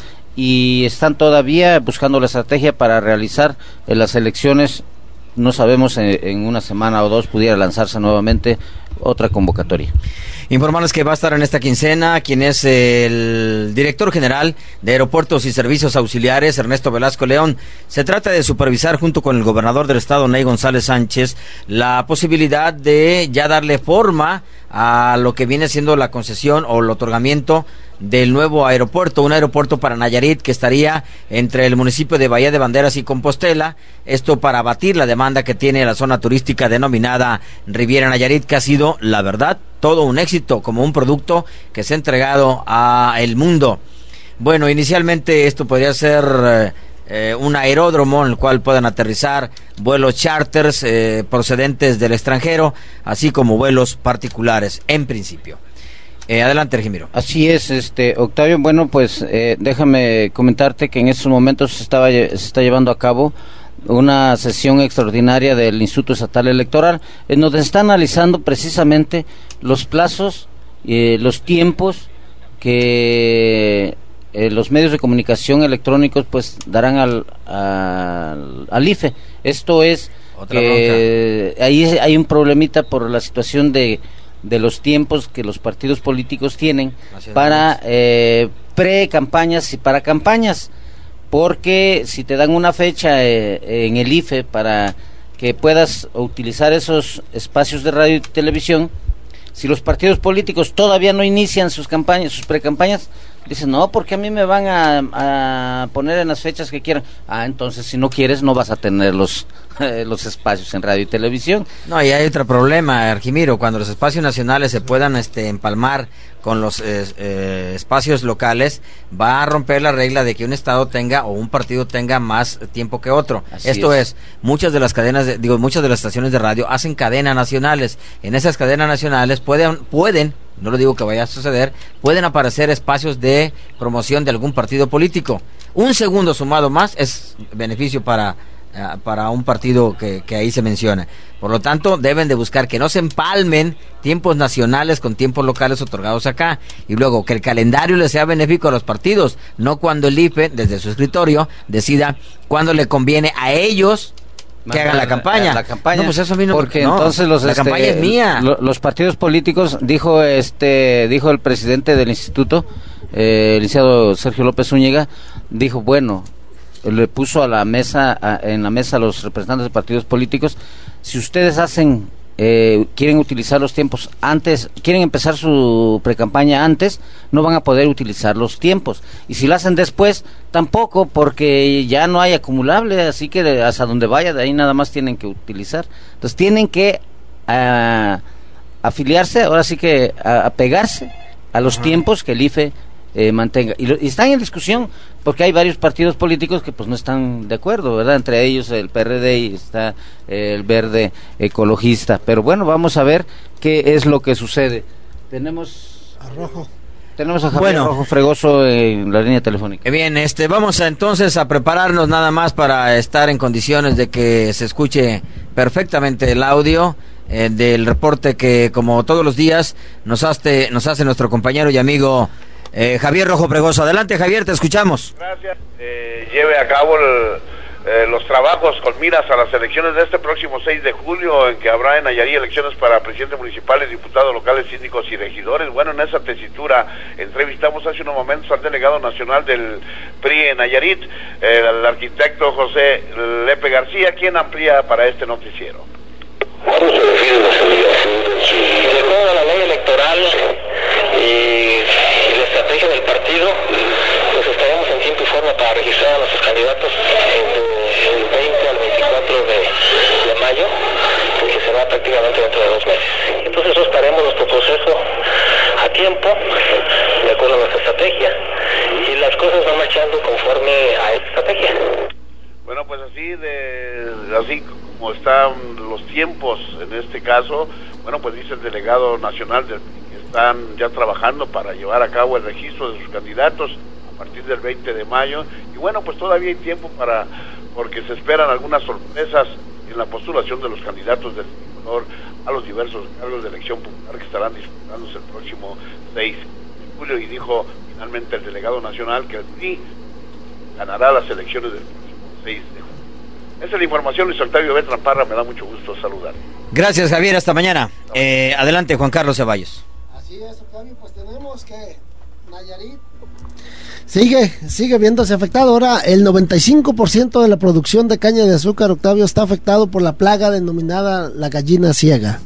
y están todavía buscando la estrategia para realizar eh, las elecciones. No sabemos, en, en una semana o dos pudiera lanzarse nuevamente otra convocatoria. Informarles que va a estar en esta quincena quien es el director general de Aeropuertos y Servicios Auxiliares, Ernesto Velasco León. Se trata de supervisar junto con el gobernador del estado, Ney González Sánchez, la posibilidad de ya darle forma a lo que viene siendo la concesión o el otorgamiento del nuevo aeropuerto, un aeropuerto para Nayarit que estaría entre el municipio de Bahía de Banderas y Compostela, esto para abatir la demanda que tiene la zona turística denominada Riviera Nayarit, que ha sido, la verdad, todo un éxito como un producto que se ha entregado a el mundo. Bueno, inicialmente esto podría ser eh, eh, un aeródromo en el cual puedan aterrizar vuelos charters eh, procedentes del extranjero, así como vuelos particulares en principio. Eh, adelante, Argimiro. Así es, este Octavio. Bueno, pues eh, déjame comentarte que en estos momentos se, estaba, se está llevando a cabo una sesión extraordinaria del Instituto Estatal Electoral, en donde se está analizando precisamente los plazos, eh, los tiempos que eh, los medios de comunicación electrónicos pues darán al, al, al I F E. Esto es Otra que bronca. Ahí hay un problemita por la situación de, de los tiempos que los partidos políticos tienen para eh, pre-campañas y para campañas, porque si te dan una fecha eh, en el I F E para que puedas utilizar esos espacios de radio y televisión, si los partidos políticos todavía no inician sus campañas, sus precampañas, dicen, no, porque a mí me van a, a poner en las fechas que quieran. Ah, entonces si no quieres no vas a tener los, eh, los espacios en radio y televisión. No, y hay otro problema, Argimiro, cuando los espacios nacionales se puedan este, empalmar con los eh, eh, espacios locales, va a romper la regla de que un estado tenga o un partido tenga más tiempo que otro. Así Esto es. es, muchas de las cadenas, de, digo, muchas de las estaciones de radio hacen cadenas nacionales. En esas cadenas nacionales pueden, pueden, no lo digo que vaya a suceder, pueden aparecer espacios de promoción de algún partido político. Un segundo sumado más es beneficio para para un partido que, que ahí se menciona. Por lo tanto, deben de buscar que no se empalmen tiempos nacionales con tiempos locales otorgados acá, y luego que el calendario les sea benéfico a los partidos, no cuando el I F E, desde su escritorio, decida cuándo le conviene a ellos que hagan la campaña. La campaña. No, pues eso a mí no, porque no, entonces los la este, campaña es mía. Lo, los partidos políticos, dijo este dijo el presidente del instituto, eh, el licenciado Sergio López Zúñiga, dijo, bueno, le puso a la mesa a, en la mesa a los representantes de partidos políticos, si ustedes hacen eh, quieren utilizar los tiempos antes, quieren empezar su precampaña antes, no van a poder utilizar los tiempos, y si lo hacen después tampoco, porque ya no hay acumulable, así que de, hasta donde vaya de ahí nada más tienen que utilizar. Entonces tienen que uh, afiliarse, ahora sí que uh, apegarse a los Ajá. tiempos que el I F E Eh, mantenga, y, lo, y están en discusión porque hay varios partidos políticos que pues no están de acuerdo, ¿verdad? Entre ellos el P R D y está eh, el Verde Ecologista, pero bueno, vamos a ver qué es lo que sucede. Tenemos a Rojo tenemos a Javier bueno, Rojo Fregoso en la línea telefónica. Bien, este vamos a, entonces a prepararnos nada más para estar en condiciones de que se escuche perfectamente el audio eh, del reporte que, como todos los días, nos hace nos hace nuestro compañero y amigo Eh, Javier Rojo Fregoso. Adelante, Javier, te escuchamos. Gracias. Eh, lleve a cabo el, eh, los trabajos con miras a las elecciones de este próximo seis de julio, en que habrá en Nayarit elecciones para presidentes municipales, diputados locales, síndicos y regidores. Bueno, en esa tesitura entrevistamos hace unos momentos al delegado nacional del P R I en Nayarit, eh, el arquitecto José Lepe García, quien amplía para este noticiero. ¿Cómo se define la seguridad? De acuerdo a la ley electoral y la estrategia del partido, pues estaremos en tiempo y forma para registrar a nuestros candidatos entre el veinte al veinticuatro de, de mayo, que será prácticamente dentro de dos meses. Entonces estaremos nuestro proceso a tiempo, de acuerdo a nuestra estrategia, y las cosas van marchando conforme a esta estrategia. Bueno, pues así de así como están los tiempos en este caso, bueno, pues dice el delegado nacional del que están ya trabajando para llevar a cabo el registro de sus candidatos a partir del veinte de mayo, y bueno, pues todavía hay tiempo para, porque se esperan algunas sorpresas en la postulación de los candidatos del tricolor a los diversos cargos de elección popular que estarán disputándose el próximo seis de julio, y dijo finalmente el delegado nacional que el P R I ganará las elecciones del seis de julio. Esa es la información, Luis Octavio Beltrán Parra, me da mucho gusto saludar. Gracias, Javier, hasta mañana. Eh, adelante, Juan Carlos Ceballos. Así es, Octavio, pues tenemos que Nayarit sigue, sigue viéndose afectado. Ahora el noventa y cinco por ciento de la producción de caña de azúcar, Octavio, está afectado por la plaga denominada la gallina ciega.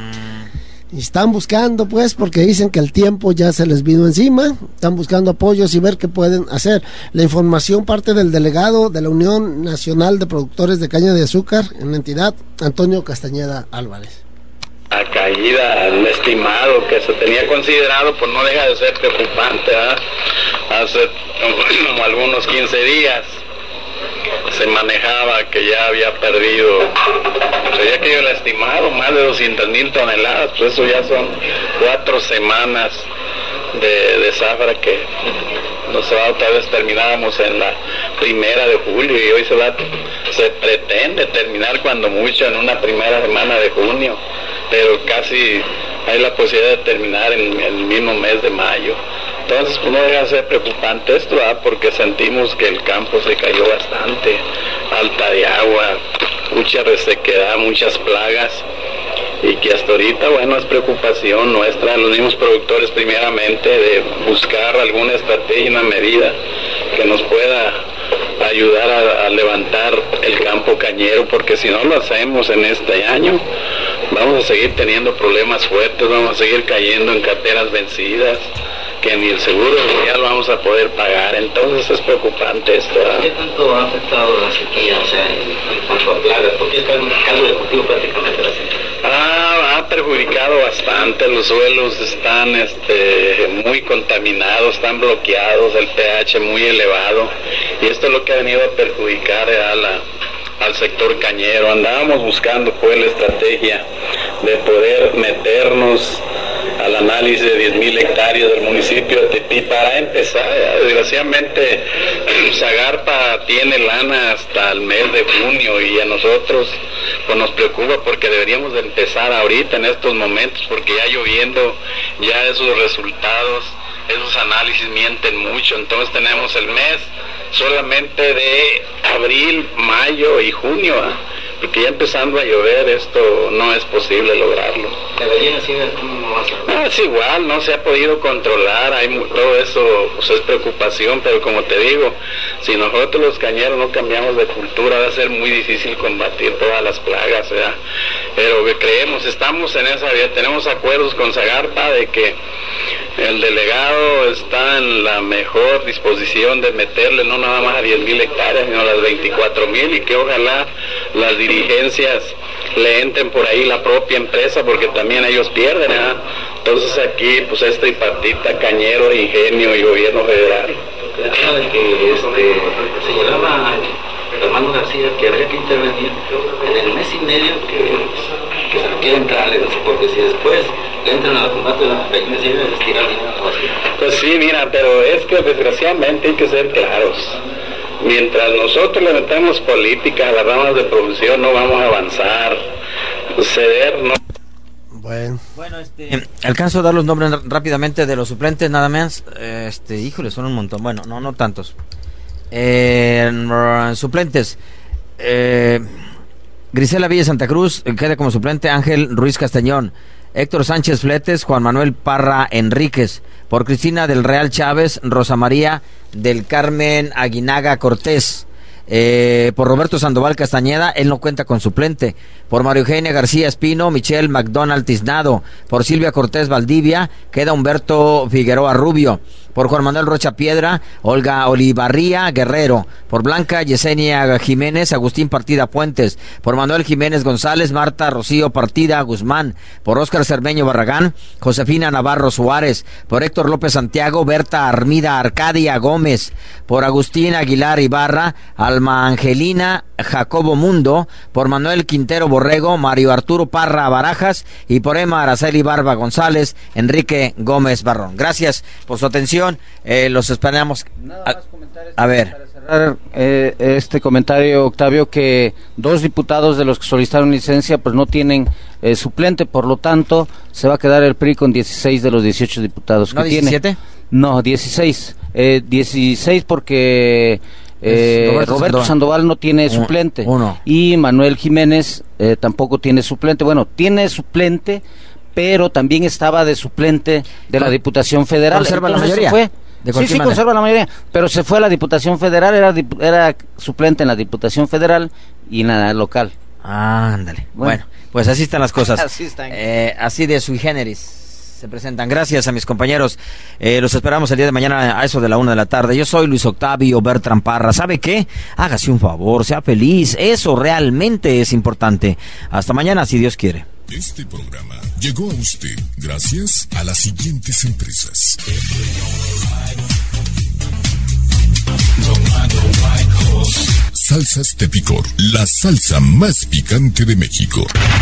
Y están buscando, pues, porque dicen que el tiempo ya se les vino encima, están buscando apoyos y ver qué pueden hacer. La información parte del delegado de la Unión Nacional de Productores de Caña de Azúcar en la entidad, Antonio Castañeda Álvarez. La caída, el estimado que se tenía considerado, pues no deja de ser preocupante, ¿verdad? Hace como algunos quince días se manejaba que ya había perdido, sería que yo el estimado, más de doscientas mil toneladas, pues eso ya son cuatro semanas de, de zafra que no se va, otra vez terminábamos en la primera de julio y hoy se va, se pretende terminar cuando mucho en una primera semana de junio, pero casi hay la posibilidad de terminar en el mismo mes de mayo. Entonces, pues no deja de ser preocupante esto, ¿verdad? Porque sentimos que el campo se cayó bastante, falta de agua, mucha resequedad, muchas plagas, y que hasta ahorita, bueno, es preocupación nuestra, los mismos productores primeramente, de buscar alguna estrategia, una medida que nos pueda ayudar a, a levantar el campo cañero, porque si no lo hacemos en este año, vamos a seguir teniendo problemas fuertes, vamos a seguir cayendo en carteras vencidas, que ni el seguro social vamos a poder pagar. Entonces es preocupante esto, ¿verdad? ¿Qué tanto ha afectado la sequía, o sea, en, en cuanto a plagas? Porque es caldo de cultivo prácticamente la sequía. Ah, ha perjudicado bastante, los suelos están este, muy contaminados, están bloqueados, el pH muy elevado, y esto es lo que ha venido a perjudicar a la, al sector cañero. Andábamos buscando pues la estrategia de poder meternos al análisis de diez mil hectáreas del municipio de Tepic para empezar. Desgraciadamente Zagarpa tiene lana hasta el mes de junio, y a nosotros pues nos preocupa porque deberíamos de empezar ahorita en estos momentos, porque ya lloviendo, ya esos resultados, esos análisis mienten mucho. Entonces tenemos el mes solamente de abril, mayo y junio, ¿eh? Porque ya empezando a llover esto no es posible lograrlo. ¿La gallina sigue cómo va a ser? No, es igual, no se ha podido controlar, hay mu- todo eso pues, es preocupación, pero como te digo, si nosotros los cañeros no cambiamos de cultura, va a ser muy difícil combatir todas las plagas, ¿verdad? Pero que creemos, estamos en esa vía, tenemos acuerdos con Zagarpa de que el delegado está en la mejor disposición de meterle no nada más a diez mil hectáreas, sino a las veinticuatro mil, y que ojalá las dirigencias le entren por ahí, la propia empresa, porque también ellos pierden, ¿eh? Entonces aquí, pues este tripartita, cañero, ingenio y gobierno federal. El tema de que este, señalaba Armando García que habría que intervenir en el mes y medio que, que se requiere entrarle, porque si después le entran al combate de las gallinas, se debe estirar dinero a la vacía. Pues sí, mira, pero es que desgraciadamente hay que ser claros. Mientras nosotros le metemos política a las ramas de producción, no vamos a avanzar. Ceder, no. Bueno. Bueno, este, alcanzo a dar los nombres rápidamente de los suplentes, nada más. Este, híjole, son un montón. Bueno, no, no tantos. Eh, suplentes. Eh, Grisela Villa Santa Cruz queda como suplente. Ángel Ruiz Castañón. Héctor Sánchez Fletes, Juan Manuel Parra Enríquez. Por Cristina del Real Chávez, Rosa María del Carmen Aguinaga Cortés. Eh, por Roberto Sandoval Castañeda, él no cuenta con suplente. Por María Eugenia García Espino, Michelle McDonald Tiznado. Por Silvia Cortés Valdivia, queda Humberto Figueroa Rubio. Por Juan Manuel Rocha Piedra, Olga Olivarría Guerrero. Por Blanca Yesenia Jiménez, Agustín Partida Puentes. Por Manuel Jiménez González, Marta Rocío Partida Guzmán. Por Óscar Cermeño Barragán, Josefina Navarro Suárez. Por Héctor López Santiago, Berta Armida Arcadia Gómez. Por Agustín Aguilar Ibarra, Alma Angelina Jacobo Mundo. Por Manuel Quintero Borrego, Mario Arturo Parra Barajas. Y por Emma Araceli Barba González, Enrique Gómez Barrón. Gracias por su atención. Eh, los esperamos. Nada más comentarios a ver. Para cerrar eh, este comentario, Octavio, que dos diputados de los que solicitaron licencia pues no tienen eh, suplente, por lo tanto se va a quedar el P R I con dieciséis de los dieciocho diputados ¿No que diecisiete? tiene. No, dieciséis. Eh, dieciséis porque eh, Roberto, Roberto Sandoval. Sandoval no tiene suplente. Uno. Y Manuel Jiménez eh, tampoco tiene suplente. Bueno, tiene suplente, pero también estaba de suplente de la Diputación Federal. ¿Conserva la Entonces mayoría? se fue. De Sí, sí, manera. conserva la mayoría, pero se fue a la Diputación Federal, era, dip- era suplente en la Diputación Federal y en la local. Ah, ándale. Bueno. Bueno. pues así están las cosas. Así están. Eh, así de sui generis se presentan. Gracias a mis compañeros. Eh, los esperamos el día de mañana a eso de la una de la tarde. Yo soy Luis Octavio Bertrán Parra. ¿Sabe qué? Hágase un favor, sea feliz. Eso realmente es importante. Hasta mañana, si Dios quiere. Este programa llegó a usted gracias a las siguientes empresas. Salsas de picor, la salsa más picante de México.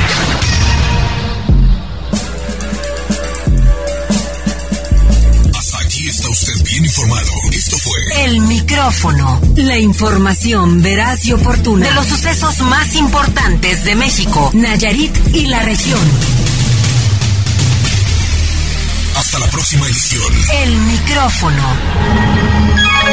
Hasta aquí está usted bien informado. Esto fue El Micrófono. La información veraz y oportuna de los sucesos más importantes de México, Nayarit y la región. Hasta la próxima edición. El micrófono.